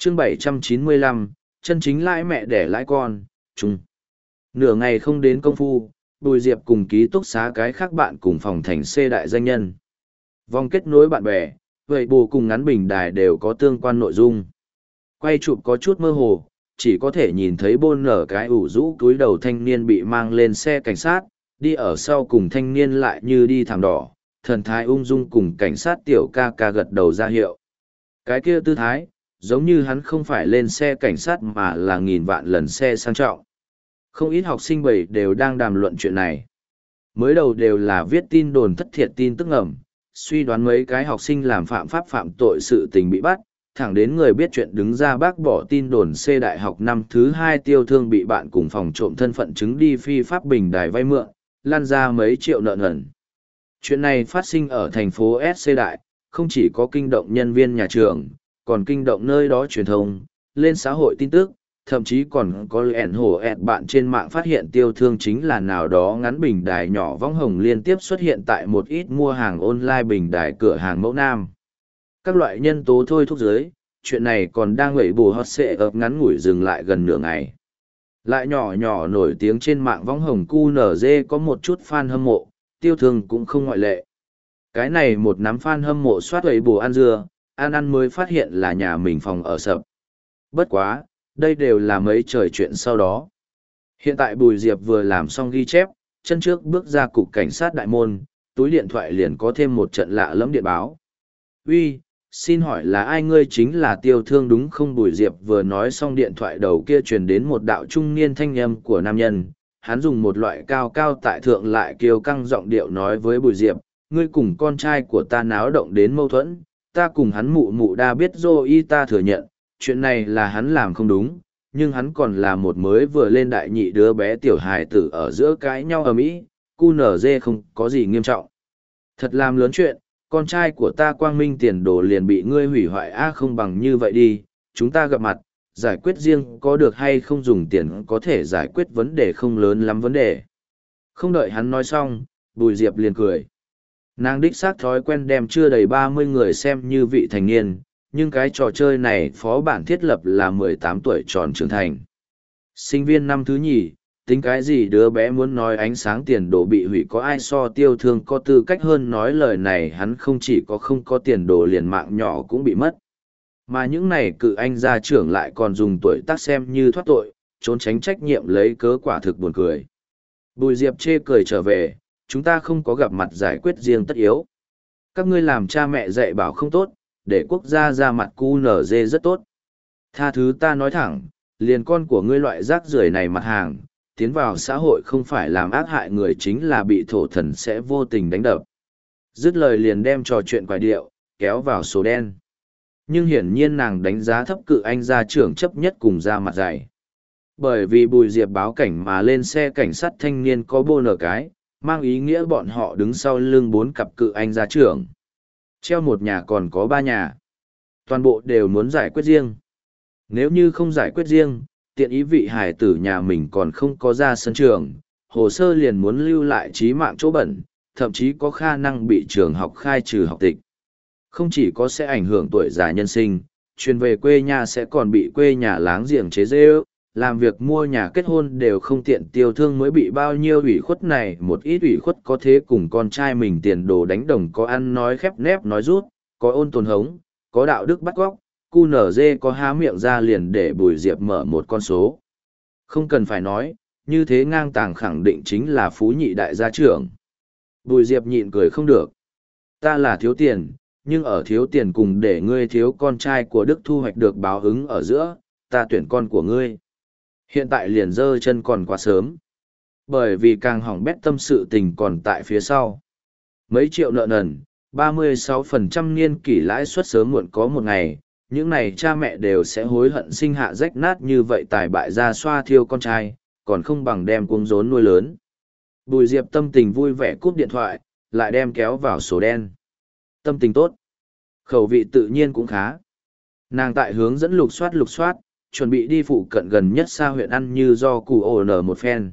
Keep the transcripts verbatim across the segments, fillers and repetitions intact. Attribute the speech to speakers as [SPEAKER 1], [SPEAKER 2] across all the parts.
[SPEAKER 1] chương bảy trăm chín mươi lăm, chân chính lãi mẹ đẻ lãi con, chung. Nửa ngày không đến công phu, Bùi Diệp cùng ký túc xá cái khác bạn cùng phòng thành C đại danh nhân. Vòng kết nối bạn bè, vậy bù cùng ngắn bình đài đều có tương quan nội dung. Quay chụp có chút mơ hồ, chỉ có thể nhìn thấy bôn nở cái ủ rũ túi đầu thanh niên bị mang lên xe cảnh sát, đi ở sau cùng thanh niên lại như đi thảm đỏ, thần thái ung dung cùng cảnh sát tiểu ca ca gật đầu ra hiệu. Cái kia tư thái, giống như hắn không phải lên xe cảnh sát mà là nghìn vạn lần xe sang trọng. Không ít học sinh bảy đều đang đàm luận chuyện này. Mới đầu đều là viết tin đồn thất thiệt tin tức ngầm, suy đoán mấy cái học sinh làm phạm pháp phạm tội sự tình bị bắt, thẳng đến người biết chuyện đứng ra bác bỏ tin đồn C đại học năm thứ hai tiêu thương bị bạn cùng phòng trộm thân phận chứng đi phi pháp bình đài vay mượn, lan ra mấy triệu nợ nần. Chuyện này phát sinh ở thành phố S C đại, không chỉ có kinh động nhân viên nhà trường, còn kinh động nơi đó truyền thông, lên xã hội tin tức, thậm chí còn có lẻn hổ ẹt bạn trên mạng phát hiện tiêu thương chính là nào đó ngắn bình đài nhỏ võng hồng liên tiếp xuất hiện tại một ít mua hàng online bình đài cửa hàng mẫu nam. Các loại nhân tố thôi thúc giới, chuyện này còn đang ngẩy bù hot xệ ập ngắn ngủi dừng lại gần nửa ngày. Lại nhỏ nhỏ nổi tiếng trên mạng võng hồng cu nở dê có một chút fan hâm mộ, tiêu thương cũng không ngoại lệ. Cái này một nắm fan hâm mộ soát ngẩy bù ăn dưa, ăn ăn mới phát hiện là nhà mình phòng ở sập. Bất quá, đây đều là mấy trời chuyện sau đó. Hiện tại Bùi Diệp vừa làm xong ghi chép, chân trước bước ra cục cảnh sát đại môn, túi điện thoại liền có thêm một trận lạ lẫm điện báo. Uy, xin hỏi là ai, ngươi chính là tiêu thương đúng không? Bùi Diệp vừa nói xong điện thoại đầu kia truyền đến một đạo trung niên thanh âm của nam nhân. Hắn dùng một loại cao cao tại thượng lại kiêu căng giọng điệu nói với Bùi Diệp, ngươi cùng con trai của ta náo động đến mâu thuẫn, ta cùng hắn mụ mụ đa biết rồi, y ta thừa nhận, chuyện này là hắn làm không đúng, nhưng hắn còn là một mới vừa lên đại nhị đứa bé tiểu hài tử ở giữa cãi nhau ở Mỹ, cu nở dê không có gì nghiêm trọng. Thật làm lớn chuyện, con trai của ta quang minh tiền đồ liền bị ngươi hủy hoại, a không bằng như vậy đi, chúng ta gặp mặt, giải quyết riêng có được hay không, dùng tiền có thể giải quyết vấn đề không lớn lắm vấn đề. Không đợi hắn nói xong, Bùi Diệp liền cười. Nàng đích xác thói quen đem chưa đầy ba mươi người xem như vị thành niên, nhưng cái trò chơi này phó bản thiết lập là mười tám tuổi tròn trưởng thành. Sinh viên năm thứ nhì, tính cái gì đứa bé muốn nói ánh sáng tiền đồ bị hủy, có ai so tiêu thương có tư cách hơn nói lời này. Hắn không chỉ có không có tiền đồ, liền mạng nhỏ cũng bị mất. Mà những này cự anh gia trưởng lại còn dùng tuổi tác xem như thoát tội, trốn tránh trách nhiệm lấy cớ, quả thực buồn cười. Bùi Diệp chê cười trở về, chúng ta không có gặp mặt giải quyết riêng tất yếu. Các ngươi làm cha mẹ dạy bảo không tốt, để quốc gia ra mặt cu nở dê rất tốt. Tha thứ ta nói thẳng, liền con của ngươi loại rác rưởi này mặt hàng, tiến vào xã hội không phải làm ác hại người chính là bị thổ thần sẽ vô tình đánh đập. Dứt lời liền đem trò chuyện quài điệu, kéo vào số đen. Nhưng hiển nhiên nàng đánh giá thấp cự anh gia trưởng chấp nhất cùng ra mặt dày. Bởi vì Bùi Diệp báo cảnh mà lên xe cảnh sát thanh niên có bô nở cái, mang ý nghĩa bọn họ đứng sau lưng bốn cặp cự anh gia trưởng. Treo một nhà còn có ba nhà. Toàn bộ đều muốn giải quyết riêng. Nếu như không giải quyết riêng, tiện ý vị hải tử nhà mình còn không có ra sân trường, hồ sơ liền muốn lưu lại trí mạng chỗ bẩn, thậm chí có khả năng bị trường học khai trừ học tịch. Không chỉ có sẽ ảnh hưởng tuổi già nhân sinh, truyền về quê nhà sẽ còn bị quê nhà láng giềng chế giễu, làm việc mua nhà kết hôn đều không tiện. Tiêu thương mới bị bao nhiêu ủy khuất này, một ít ủy khuất có thế cùng con trai mình tiền đồ đánh đồng, có ăn nói khép nép nói rút, có ôn tồn hống, có đạo đức bắt góc, cu nở dê có há miệng ra liền để Bùi Diệp mở một con số. Không cần phải nói, như thế ngang tàng khẳng định chính là phú nhị đại gia trưởng. Bùi Diệp nhịn cười không được. Ta là thiếu tiền, nhưng ở thiếu tiền cùng để ngươi thiếu con trai của Đức thu hoạch được báo ứng ở giữa, ta tuyển con của ngươi. Hiện tại liền dơ chân còn quá sớm. Bởi vì càng hỏng bét tâm sự tình còn tại phía sau. Mấy triệu nợ nần, ba mươi sáu phần trăm niên kỷ lãi suất sớm muộn có một ngày, những này cha mẹ đều sẽ hối hận sinh hạ rách nát như vậy, tài bại ra xoa thiêu con trai, còn không bằng đem cuống rốn nuôi lớn. Bùi Diệp tâm tình vui vẻ cúp điện thoại, lại đem kéo vào sổ đen. Tâm tình tốt. Khẩu vị tự nhiên cũng khá. Nàng tại hướng dẫn lục soát lục soát, chuẩn bị đi phụ cận gần nhất xa huyện ăn như do củ ổ nở một phen.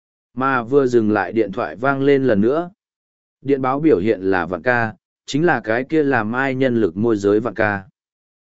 [SPEAKER 1] Mà vừa dừng lại điện thoại vang lên lần nữa. Điện báo biểu hiện là Vạn Ca, chính là cái kia làm ai nhân lực môi giới Vạn Ca.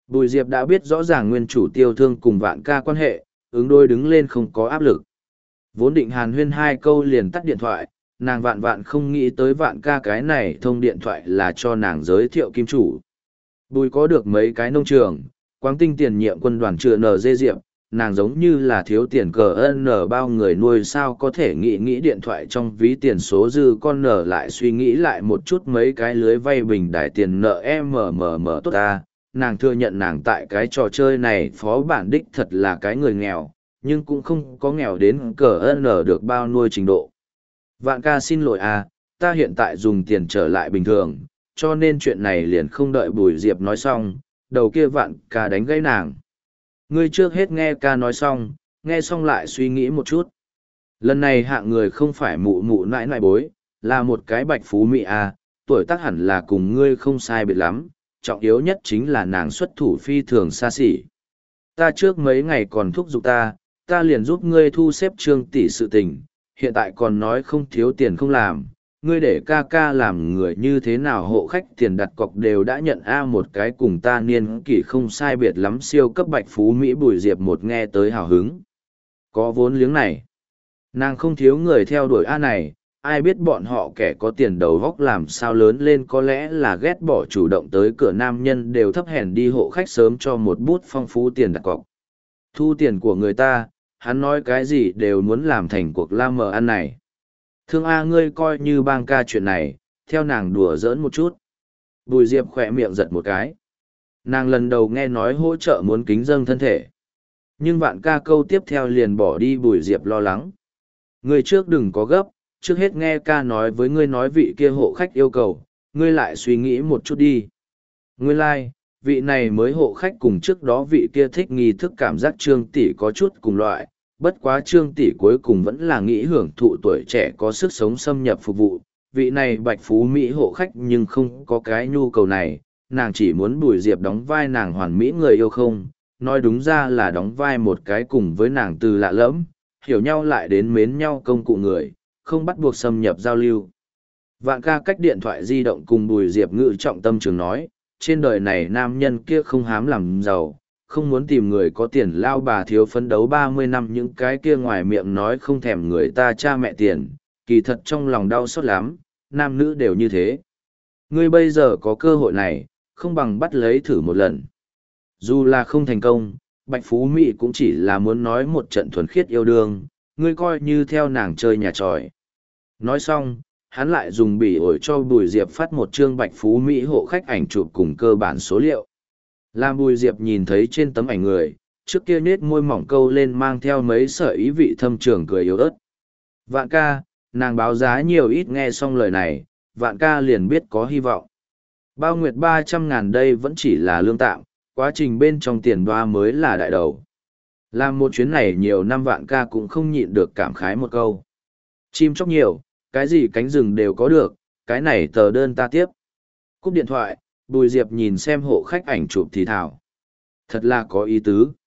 [SPEAKER 1] Bùi Diệp đã biết rõ ràng nguyên chủ Tiêu Thương cùng Vạn ca quan hệ, ứng đôi đứng lên không có áp lực. Vốn định hàn huyên hai câu liền tắt điện thoại, nàng vạn vạn không nghĩ tới Vạn ca cái này thông điện thoại là cho nàng giới thiệu kim chủ. Bùi có được mấy cái nông trường, quáng tinh tiền nhiệm quân đoàn chữa nờ dê diệp, nàng giống như là thiếu tiền cờ ân nở bao người nuôi sao có thể nghĩ nghĩ điện thoại trong ví tiền số dư con nở lại suy nghĩ lại một chút mấy cái lưới vay bình đài tiền nợ mmm tốt ta. Nàng thừa nhận nàng tại cái trò chơi này phó bản đích thật là cái người nghèo, nhưng cũng không có nghèo đến cờ ân nở được bao nuôi trình độ. Vạn ca xin lỗi à, ta hiện tại dùng tiền trở lại bình thường, cho nên chuyện này liền không đợi Bùi Diệp nói xong, đầu kia Vạn ca đánh gãy nàng. Ngươi trước hết nghe ca nói xong, nghe xong lại suy nghĩ một chút. Lần này hạng người không phải mụ mụ nãi nãi bối, là một cái bạch phú mỹ à, tuổi tác hẳn là cùng ngươi không sai biệt lắm, trọng yếu nhất chính là nàng xuất thủ phi thường xa xỉ. Ta trước mấy ngày còn thúc giục ta, ta liền giúp ngươi thu xếp trương tỷ sự tình, hiện tại còn nói không thiếu tiền không làm, ngươi để ca ca làm người như thế nào hộ khách tiền đặt cọc đều đã nhận A một cái cùng ta niên kỷ không sai biệt lắm siêu cấp bạch phú Mỹ Bùi Diệp một nghe tới hào hứng. Có vốn liếng này. Nàng không thiếu người theo đuổi A này, ai biết bọn họ kẻ có tiền đầu góc làm sao lớn lên có lẽ là ghét bỏ chủ động tới cửa nam nhân đều thấp hèn đi hộ khách sớm cho một bút phong phú tiền đặt cọc. Thu tiền của người ta, hắn nói cái gì đều muốn làm thành cuộc la mờ ăn này. Thương A ngươi coi như bang ca chuyện này, theo nàng đùa giỡn một chút. Bùi Diệp khỏe miệng giật một cái. Nàng lần đầu nghe nói hỗ trợ muốn kính dâng thân thể. Nhưng Vạn ca câu tiếp theo liền bỏ đi Bùi Diệp lo lắng. Ngươi trước đừng có gấp, trước hết nghe ca nói với ngươi nói vị kia hộ khách yêu cầu, ngươi lại suy nghĩ một chút đi. Nguyên lai, like, vị này mới hộ khách cùng trước đó vị kia thích nghi thức cảm giác trương tỷ có chút cùng loại, bất quá trương tỷ cuối cùng vẫn là nghĩ hưởng thụ tuổi trẻ có sức sống xâm nhập phục vụ. Vị này bạch phú Mỹ hộ khách nhưng không có cái nhu cầu này, nàng chỉ muốn Bùi Diệp đóng vai nàng hoàn mỹ người yêu không, nói đúng ra là đóng vai một cái cùng với nàng từ lạ lẫm, hiểu nhau lại đến mến nhau công cụ người, không bắt buộc xâm nhập giao lưu. Vạn ca cách điện thoại di động cùng Bùi Diệp ngự trọng tâm trường nói, trên đời này nam nhân kia không hám làm giàu, không muốn tìm người có tiền lao bà thiếu phấn đấu ba mươi năm những cái kia ngoài miệng nói không thèm người ta cha mẹ tiền, kỳ thật trong lòng đau xót lắm, nam nữ đều như thế. Ngươi bây giờ có cơ hội này, không bằng bắt lấy thử một lần. Dù là không thành công, Bạch Phú Mỹ cũng chỉ là muốn nói một trận thuần khiết yêu đương, ngươi coi như theo nàng chơi nhà tròi. Nói xong, hắn lại dùng bỉ ổi cho Bùi Diệp phát một chương Bạch Phú Mỹ hộ khách ảnh chụp cùng cơ bản số liệu. Làm Bùi Diệp nhìn thấy trên tấm ảnh người, trước kia nết môi mỏng câu lên mang theo mấy sợi ý vị thâm trường cười yếu ớt. Vạn ca, nàng báo giá nhiều ít nghe xong lời này, Vạn ca liền biết có hy vọng. Bao nguyệt ba trăm ngàn đây vẫn chỉ là lương tạm, quá trình bên trong tiền đoa mới là đại đầu. Làm một chuyến này nhiều năm Vạn ca cũng không nhịn được cảm khái một câu. Chim chóc nhiều, cái gì cánh rừng đều có được, cái này tờ đơn ta tiếp. Cúp điện thoại, Bùi Diệp nhìn xem hộ khách ảnh chụp thì thảo. Thật là có ý tứ.